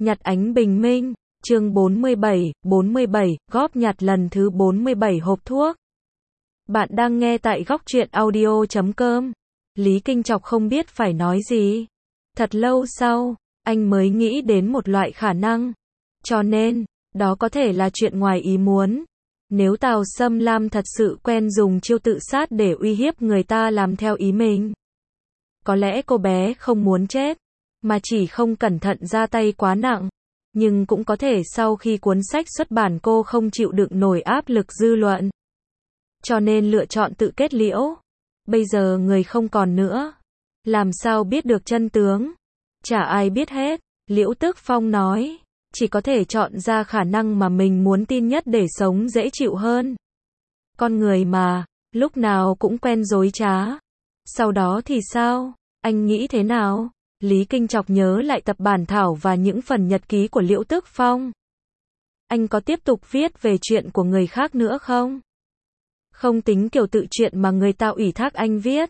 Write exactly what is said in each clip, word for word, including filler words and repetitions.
Nhặt ánh bình minh, chương bốn mươi bảy, bốn mươi bảy, góp nhặt lần thứ bốn mươi bảy hộp thuốc. Bạn đang nghe tại góc truyện audio chấm com. Lý Kinh Chọc không biết phải nói gì. Thật lâu sau, anh mới nghĩ đến một loại khả năng. Cho nên, đó có thể là chuyện ngoài ý muốn. Nếu Tào Sâm Lam thật sự quen dùng chiêu tự sát để uy hiếp người ta làm theo ý mình. Có lẽ cô bé không muốn chết, mà chỉ không cẩn thận ra tay quá nặng. Nhưng cũng có thể sau khi cuốn sách xuất bản cô không chịu đựng nổi áp lực dư luận. Cho nên lựa chọn tự kết liễu. Bây giờ người không còn nữa. Làm sao biết được chân tướng? Chả ai biết hết. Liễu Tước Phong nói. Chỉ có thể chọn ra khả năng mà mình muốn tin nhất để sống dễ chịu hơn. Con người mà, lúc nào cũng quen dối trá. Sau đó thì sao? Anh nghĩ thế nào? Lý Kinh Chọc nhớ lại tập bản thảo và những phần nhật ký của Liễu Tước Phong. Anh có tiếp tục viết về chuyện của người khác nữa không? Không tính kiểu tự truyện mà người ta ủy thác anh viết.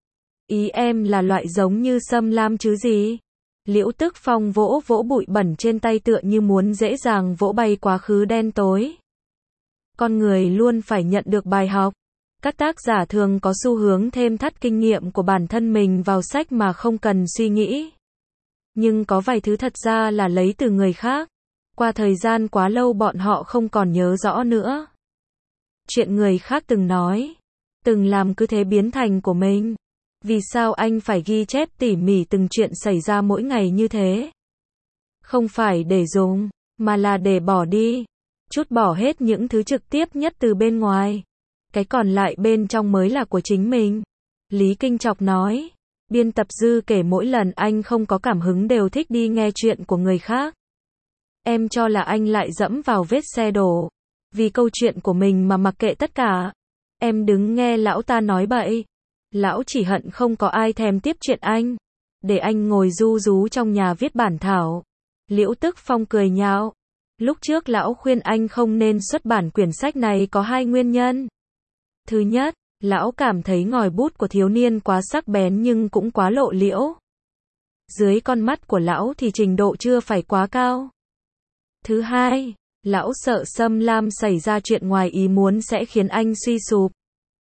Ý em là loại giống như Sâm Lam chứ gì? Liễu Tước Phong vỗ vỗ bụi bẩn trên tay tựa như muốn dễ dàng vỗ bay quá khứ đen tối. Con người luôn phải nhận được bài học. Các tác giả thường có xu hướng thêm thắt kinh nghiệm của bản thân mình vào sách mà không cần suy nghĩ. Nhưng có vài thứ thật ra là lấy từ người khác. Qua thời gian quá lâu bọn họ không còn nhớ rõ nữa. Chuyện người khác từng nói, từng làm cứ thế biến thành của mình. Vì sao anh phải ghi chép tỉ mỉ từng chuyện xảy ra mỗi ngày như thế? Không phải để dùng, mà là để bỏ đi. Trút bỏ hết những thứ trực tiếp nhất từ bên ngoài. Cái còn lại bên trong mới là của chính mình. Lý Kinh Chọc nói. Biên tập Dư kể mỗi lần anh không có cảm hứng đều thích đi nghe chuyện của người khác. Em cho là anh lại dẫm vào vết xe đổ. Vì câu chuyện của mình mà mặc kệ tất cả. Em đứng nghe lão ta nói bậy. Lão chỉ hận không có ai thèm tiếp chuyện anh. Để anh ngồi ru rú trong nhà viết bản thảo. Liễu Tước Phong cười nhạo. Lúc trước lão khuyên anh không nên xuất bản quyển sách này có hai nguyên nhân. Thứ nhất, lão cảm thấy ngòi bút của thiếu niên quá sắc bén nhưng cũng quá lộ liễu. Dưới con mắt của lão thì trình độ chưa phải quá cao. Thứ hai, lão sợ Sâm Lam xảy ra chuyện ngoài ý muốn sẽ khiến anh suy sụp.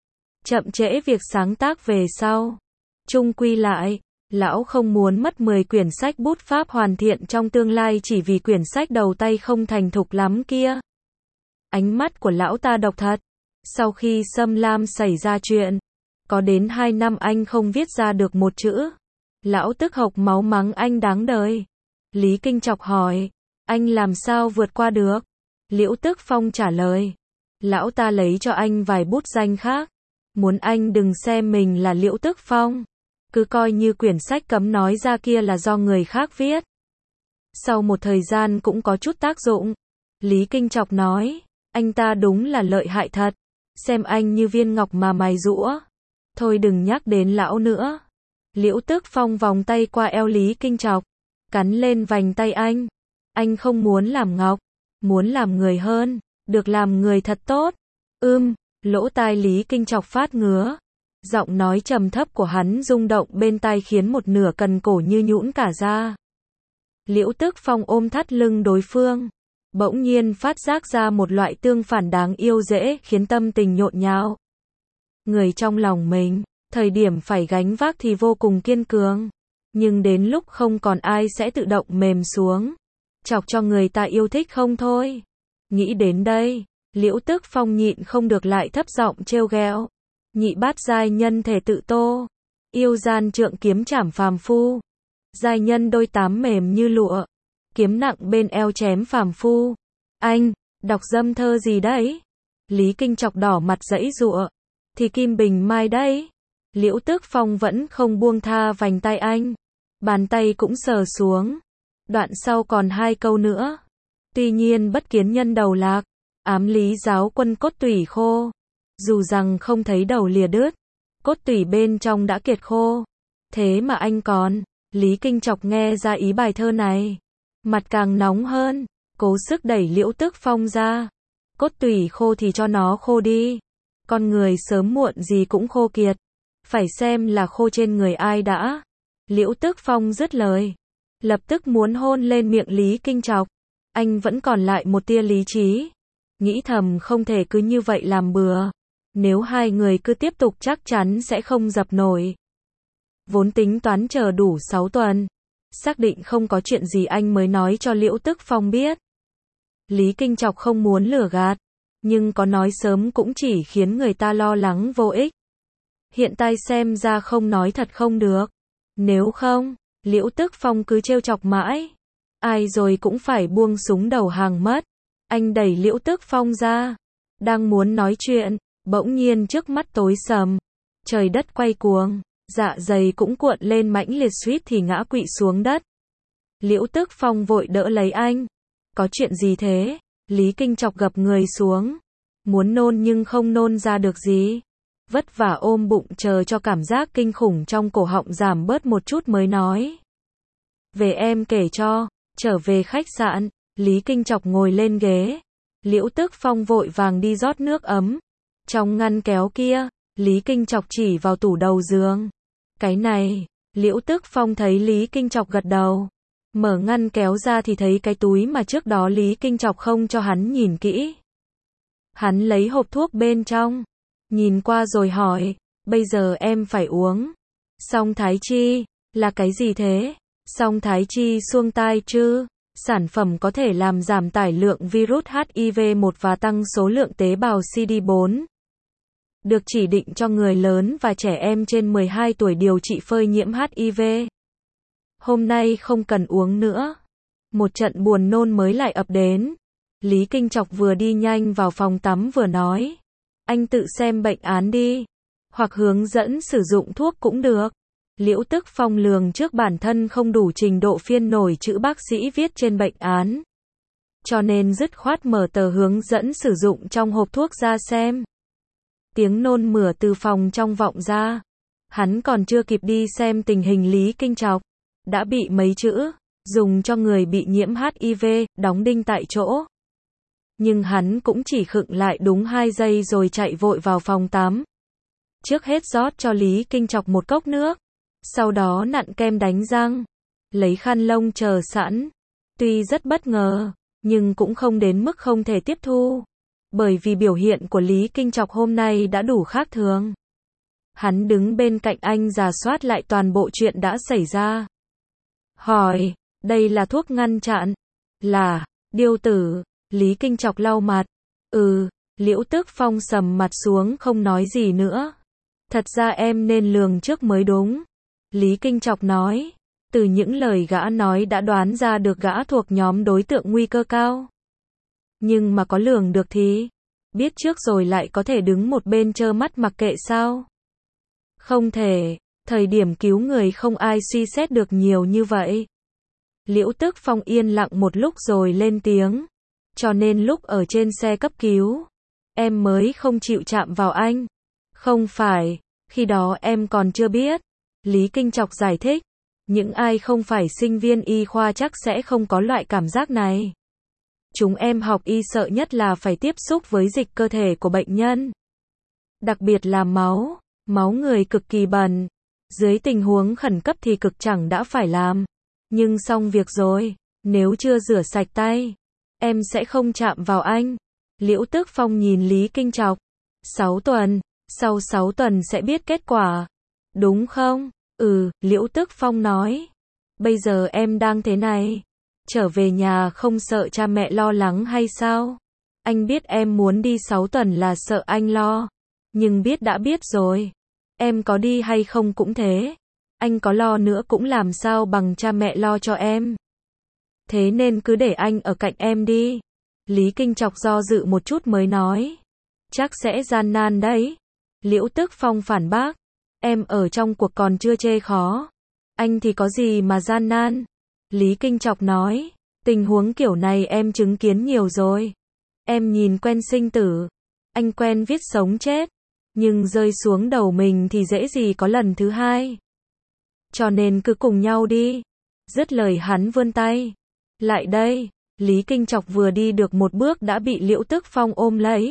Chậm trễ việc sáng tác về sau. Chung quy lại, lão không muốn mất mười quyển sách bút pháp hoàn thiện trong tương lai chỉ vì quyển sách đầu tay không thành thục lắm kia. Ánh mắt của lão ta độc thật. Sau khi Sâm Lam xảy ra chuyện, có đến hai năm anh không viết ra được một chữ. Lão tức hộc máu mắng anh đáng đời. Lý Kinh Chọc hỏi, anh làm sao vượt qua được? Liễu Tước Phong trả lời, lão ta lấy cho anh vài bút danh khác. Muốn anh đừng xem mình là Liễu Tước Phong. Cứ coi như quyển sách cấm nói ra kia là do người khác viết. Sau một thời gian cũng có chút tác dụng. Lý Kinh Chọc nói, anh ta đúng là lợi hại thật. Xem anh như viên ngọc mà mài giũa. Thôi đừng nhắc đến lão nữa. Liễu Tước Phong vòng tay qua eo Lý Kinh Chọc. Cắn lên vành tay anh. Anh không muốn làm ngọc. Muốn làm người hơn. Được làm người thật tốt. Ưm, lỗ tai Lý Kinh Chọc phát ngứa. Giọng nói trầm thấp của hắn rung động bên tai khiến một nửa cần cổ như nhũn cả ra. Liễu Tước Phong ôm thắt lưng đối phương. Bỗng nhiên phát giác ra một loại tương phản đáng yêu dễ khiến tâm tình nhộn nhạo. Người trong lòng mình, thời điểm phải gánh vác thì vô cùng kiên cường. Nhưng đến lúc không còn ai sẽ tự động mềm xuống. Chọc cho người ta yêu thích không thôi. Nghĩ đến đây, Liễu Tước Phong nhịn không được lại thấp giọng trêu ghẹo. Nhị bát giai nhân thể tự tô. Yêu gian trượng kiếm chảm phàm phu. Giai nhân đôi tám mềm như lụa. Kiếm nặng bên eo chém phàm phu. Anh, đọc dâm thơ gì đấy? Lý Kinh Chọc đỏ mặt giãy giụa. Thì Kim Bình Mai đấy. Liễu Tước Phong vẫn không buông tha vành tay anh. Bàn tay cũng sờ xuống. Đoạn sau còn hai câu nữa. Tuy nhiên bất kiến nhân đầu lạc. Ám lý giáo quân cốt tủy khô. Dù rằng không thấy đầu lìa đứt. Cốt tủy bên trong đã kiệt khô. Thế mà anh còn. Lý Kinh Chọc nghe ra ý bài thơ này. Mặt càng nóng hơn. Cố sức đẩy Liễu Tước Phong ra. Cốt tủy khô thì cho nó khô đi. Con người sớm muộn gì cũng khô kiệt. Phải xem là khô trên người ai đã. Liễu Tước Phong dứt lời. lập tức muốn hôn lên miệng Lý Kinh Trọc. Anh vẫn còn lại một tia lý trí. Nghĩ thầm không thể cứ như vậy làm bừa. Nếu hai người cứ tiếp tục chắc chắn sẽ không dập nổi. Vốn tính toán chờ đủ sáu tuần. Xác định không có chuyện gì anh mới nói cho Liễu Tức Phong biết. Lý Kinh Trọc không muốn lừa gạt. Nhưng có nói sớm cũng chỉ khiến người ta lo lắng vô ích. Hiện tại xem ra không nói thật không được. Nếu không, Liễu Tức Phong cứ trêu chọc mãi. Ai rồi cũng phải buông súng đầu hàng mất. Anh đẩy Liễu Tức Phong ra. Đang muốn nói chuyện, bỗng nhiên trước mắt tối sầm. Trời đất quay cuồng, dạ dày cũng cuộn lên mãnh liệt suýt thì ngã quỵ xuống đất. Liễu Tức Phong vội đỡ lấy anh. Có chuyện gì thế? Lý Kinh Trọc gập người xuống. Muốn nôn nhưng không nôn ra được gì. Vất vả ôm bụng chờ cho cảm giác kinh khủng trong cổ họng giảm bớt một chút mới nói. Về em kể cho. Trở về khách sạn, Lý Kinh Trọc ngồi lên ghế. Liễu Tức Phong vội vàng đi rót nước ấm. Trong ngăn kéo kia, Lý Kinh Trọc chỉ vào tủ đầu giường. Cái này, Liễu Tức Phong thấy Lý Kinh Trọc gật đầu. Mở ngăn kéo ra thì thấy cái túi mà trước đó Lý Kinh Trọc không cho hắn nhìn kỹ. Hắn lấy hộp thuốc bên trong. Nhìn qua rồi hỏi, bây giờ em phải uống. Song Thái Chi, là cái gì thế? Song Thái Chi xuông tai chứ? Sản phẩm có thể làm giảm tải lượng virus H I V một và tăng số lượng tế bào C D bốn. Được chỉ định cho người lớn và trẻ em trên mười hai tuổi điều trị phơi nhiễm H I V. Hôm nay không cần uống nữa. Một trận buồn nôn mới lại ập đến. Lý Kinh Trọc vừa đi nhanh vào phòng tắm vừa nói. Anh tự xem bệnh án đi. Hoặc hướng dẫn sử dụng thuốc cũng được. Liễu Tức Phong lường trước bản thân không đủ trình độ phiên nổi chữ bác sĩ viết trên bệnh án. Cho nên dứt khoát mở tờ hướng dẫn sử dụng trong hộp thuốc ra xem. Tiếng nôn mửa từ phòng trong vọng ra. Hắn còn chưa kịp đi xem tình hình Lý Kinh Trọc. Đã bị mấy chữ, dùng cho người bị nhiễm H I V, đóng đinh tại chỗ. Nhưng hắn cũng chỉ khựng lại đúng hai giây rồi chạy vội vào phòng tắm. Trước hết rót cho Lý Kinh Trọc một cốc nước. Sau đó nặn kem đánh răng. Lấy khăn lông chờ sẵn. Tuy rất bất ngờ, nhưng cũng không đến mức không thể tiếp thu. Bởi vì biểu hiện của Lý Kinh Trọc hôm nay đã đủ khác thường. Hắn đứng bên cạnh anh rà soát lại toàn bộ chuyện đã xảy ra. Hỏi, đây là thuốc ngăn chặn? Là, điêu tử. Lý Kinh Trọc lau mặt. Ừ, Liễu Tức Phong sầm mặt xuống không nói gì nữa. Thật ra em nên lường trước mới đúng. Lý Kinh Trọc nói. Từ những lời gã nói đã đoán ra được gã thuộc nhóm đối tượng nguy cơ cao. Nhưng mà có lường được thì, biết trước rồi lại có thể đứng một bên trơ mắt mặc kệ sao? Không thể, thời điểm cứu người không ai suy xét được nhiều như vậy. Liễu Tức Phong yên lặng một lúc rồi lên tiếng. Cho nên lúc ở trên xe cấp cứu, em mới không chịu chạm vào anh. Không phải, khi đó em còn chưa biết. Lý Kinh Trọc giải thích. Những ai không phải sinh viên y khoa chắc sẽ không có loại cảm giác này. Chúng em học y sợ nhất là phải tiếp xúc với dịch cơ thể của bệnh nhân. Đặc biệt là máu, máu người cực kỳ bẩn. Dưới tình huống khẩn cấp thì cực chẳng đã phải làm. Nhưng xong việc rồi, nếu chưa rửa sạch tay, em sẽ không chạm vào anh. Liễu Tức Phong nhìn Lý Kinh Trọc. Sáu tuần, sau sáu tuần sẽ biết kết quả. Đúng không? Ừ, Liễu Tức Phong nói. Bây giờ em đang thế này. Trở về nhà không sợ cha mẹ lo lắng hay sao? Anh biết em muốn đi sáu tuần là sợ anh lo. Nhưng biết đã biết rồi. Em có đi hay không cũng thế. Anh có lo nữa cũng làm sao bằng cha mẹ lo cho em. Thế nên cứ để anh ở cạnh em đi. Lý Kinh Trọc do dự một chút mới nói. Chắc sẽ gian nan đấy. Liễu Tức Phong phản bác. Em ở trong cuộc còn chưa chê khó. Anh thì có gì mà gian nan. Lý Kinh Trọc nói. Tình huống kiểu này em chứng kiến nhiều rồi. Em nhìn quen sinh tử. Anh quen viết sống chết. Nhưng rơi xuống đầu mình thì dễ gì có lần thứ hai. Cho nên cứ cùng nhau đi. Dứt lời hắn vươn tay. Lại đây. Lý Kinh Trọc vừa đi được một bước đã bị Liễu Tức Phong ôm lấy.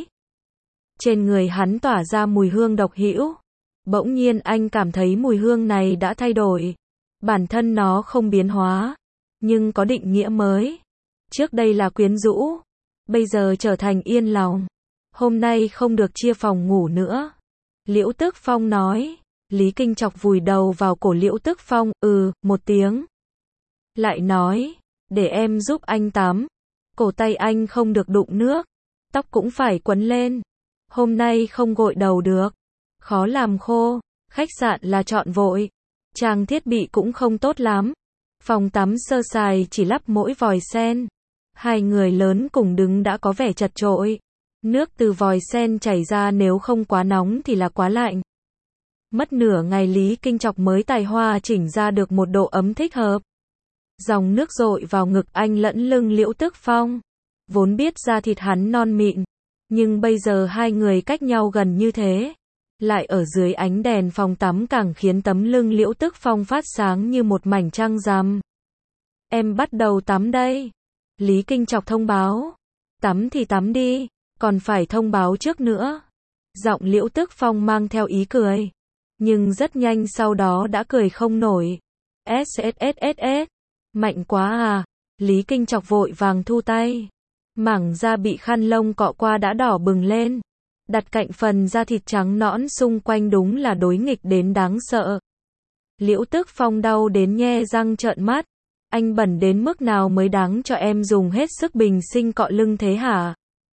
Trên người hắn tỏa ra mùi hương độc hữu. Bỗng nhiên anh cảm thấy mùi hương này đã thay đổi. Bản thân nó không biến hóa. nhưng có định nghĩa mới. Trước đây là quyến rũ, bây giờ trở thành yên lòng. Hôm nay không được chia phòng ngủ nữa. Liễu Tức Phong nói. Lý Kinh Chọc vùi đầu vào cổ Liễu Tức Phong, ừ, một tiếng. Lại nói, để em giúp anh tắm. Cổ tay anh không được đụng nước. Tóc cũng phải quấn lên. Hôm nay không gội đầu được. Khó làm khô. Khách sạn là chọn vội. Trang thiết bị cũng không tốt lắm. Phòng tắm sơ sài chỉ lắp mỗi vòi sen. Hai người lớn cùng đứng đã có vẻ chật chội. Nước từ vòi sen chảy ra nếu không quá nóng thì là quá lạnh. Mất nửa ngày Lý Kinh Chọc mới tài hoa chỉnh ra được một độ ấm thích hợp. Dòng nước dội vào ngực anh lẫn lưng Liễu Tức Phong. Vốn biết da thịt hắn non mịn, nhưng bây giờ hai người cách nhau gần như thế. Lại ở dưới ánh đèn phòng tắm càng khiến tấm lưng Liễu Tức Phong phát sáng như một mảnh trăng rằm. Em bắt đầu tắm đây. Lý Kinh Chọc thông báo. Tắm thì tắm đi, còn phải thông báo trước nữa. Giọng Liễu Tức Phong mang theo ý cười. Nhưng rất nhanh sau đó đã cười không nổi. ét ét ét ét ét. Mạnh quá à. Lý Kinh Chọc vội vàng thu tay. Mảng da bị khăn lông cọ qua đã đỏ bừng lên. Đặt cạnh phần da thịt trắng nõn xung quanh đúng là đối nghịch đến đáng sợ. Liễu Tức Phong đau đến nhe răng trợn mắt. Anh bẩn đến mức nào mới đáng cho em dùng hết sức bình sinh cọ lưng thế hả?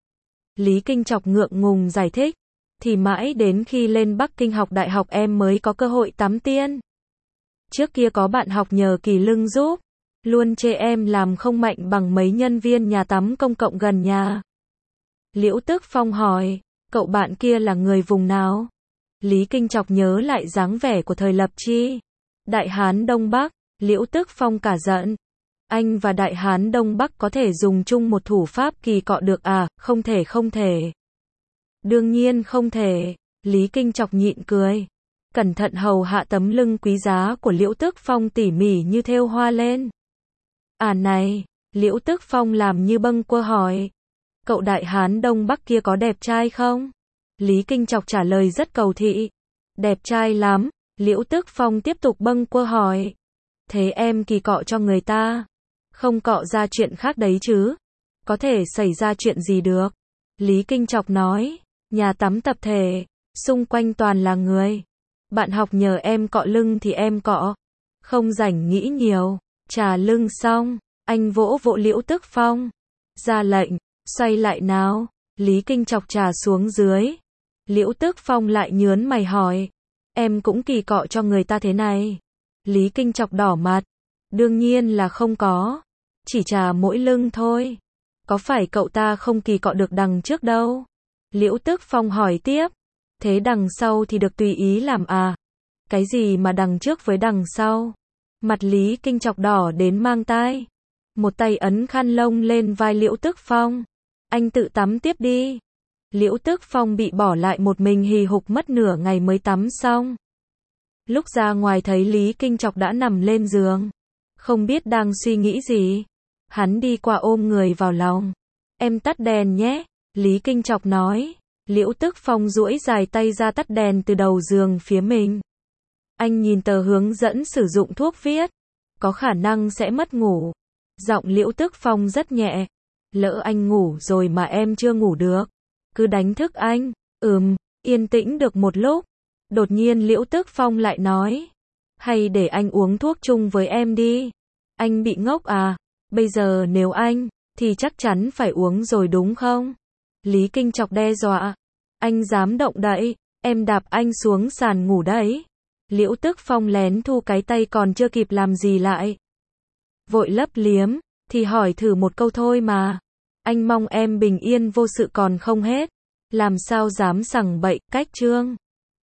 Lý Kinh Chọc ngượng ngùng giải thích. Thì mãi đến khi lên Bắc Kinh học đại học em mới có cơ hội tắm tiên. Trước kia có bạn học nhờ kỳ lưng giúp. Luôn chê em làm không mạnh bằng mấy nhân viên nhà tắm công cộng gần nhà. Liễu Tức Phong hỏi. Cậu bạn kia là người vùng nào? Lý Kinh Chọc nhớ lại dáng vẻ của thời Lập Chi. Đại Hán Đông Bắc. Liễu Tức Phong cả giận. Anh và Đại Hán Đông Bắc có thể dùng chung một thủ pháp kỳ cọ được à? Không thể không thể. Đương nhiên không thể. Lý Kinh Chọc nhịn cười. Cẩn thận hầu hạ tấm lưng quý giá của Liễu Tức Phong tỉ mỉ như thêu hoa lên. À này, Liễu Tức Phong làm như bâng quơ hỏi. Cậu Đại Hán Đông Bắc kia có đẹp trai không? Lý Kinh Chọc trả lời rất cầu thị. Đẹp trai lắm. Liễu Tức Phong tiếp tục bâng quơ hỏi. Thế em kỳ cọ cho người ta. Không cọ ra chuyện khác đấy chứ. Có thể xảy ra chuyện gì được. Lý Kinh Chọc nói. Nhà tắm tập thể. Xung quanh toàn là người. Bạn học nhờ em cọ lưng thì em cọ. Không rảnh nghĩ nhiều. Trà lưng xong. Anh vỗ vỗ Liễu Tức Phong. Ra lệnh. Xoay lại nào. Lý Kinh Chọc trà xuống dưới. Liễu Tức Phong lại nhớn mày hỏi. Em cũng kỳ cọ cho người ta thế này. Lý Kinh Chọc đỏ mặt. Đương nhiên là không có. Chỉ trà mỗi lưng thôi. Có phải cậu ta không kỳ cọ được đằng trước đâu? Liễu Tức Phong hỏi tiếp. Thế đằng sau thì được tùy ý làm à? Cái gì mà đằng trước với đằng sau? Mặt Lý Kinh Chọc đỏ đến mang tai. Một tay ấn khăn lông lên vai Liễu Tức Phong. Anh tự tắm tiếp đi. Liễu Tức Phong bị bỏ lại một mình hì hục mất nửa ngày mới tắm xong. Lúc ra ngoài thấy Lý Kinh Chọc đã nằm lên giường. Không biết đang suy nghĩ gì. Hắn đi qua ôm người vào lòng. Em tắt đèn nhé. Lý Kinh Chọc nói. Liễu Tức Phong duỗi dài tay ra tắt đèn từ đầu giường phía mình. Anh nhìn tờ hướng dẫn sử dụng thuốc viết. Có khả năng sẽ mất ngủ. Giọng Liễu Tức Phong rất nhẹ. Lỡ anh ngủ rồi mà em chưa ngủ được. Cứ đánh thức anh. Ừm, yên tĩnh được một lúc. Đột nhiên Liễu Tức Phong lại nói. Hay để anh uống thuốc chung với em đi. Anh bị ngốc à? Bây giờ nếu anh, thì chắc chắn phải uống rồi đúng không? Lý Kinh Chọc đe dọa. Anh dám động đậy, em đạp anh xuống sàn ngủ đấy. Liễu Tức Phong lén thu cái tay còn chưa kịp làm gì lại. Vội lấp liếm, thì hỏi thử một câu thôi mà. Anh mong em bình yên vô sự còn không hết. Làm sao dám sằng bậy, cách trương.